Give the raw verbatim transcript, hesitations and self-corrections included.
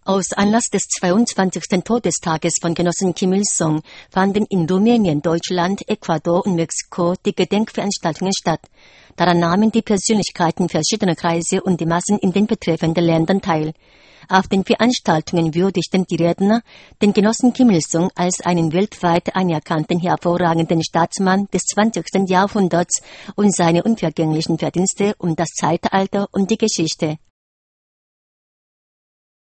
Aus Anlass des zweiundzwanzigsten Todestages von Genossen Kim Il-sung fanden in Rumänien, Deutschland, Ecuador und Mexiko die Gedenkveranstaltungen statt. Daran nahmen die Persönlichkeiten verschiedener Kreise und die Massen in den betreffenden Ländern teil. Auf den Veranstaltungen würdigten die Redner den Genossen Kim Il-sung als einen weltweit anerkannten hervorragenden Staatsmann des zwanzigsten Jahrhunderts und seine unvergänglichen Verdienste um das Zeitalter und die Geschichte.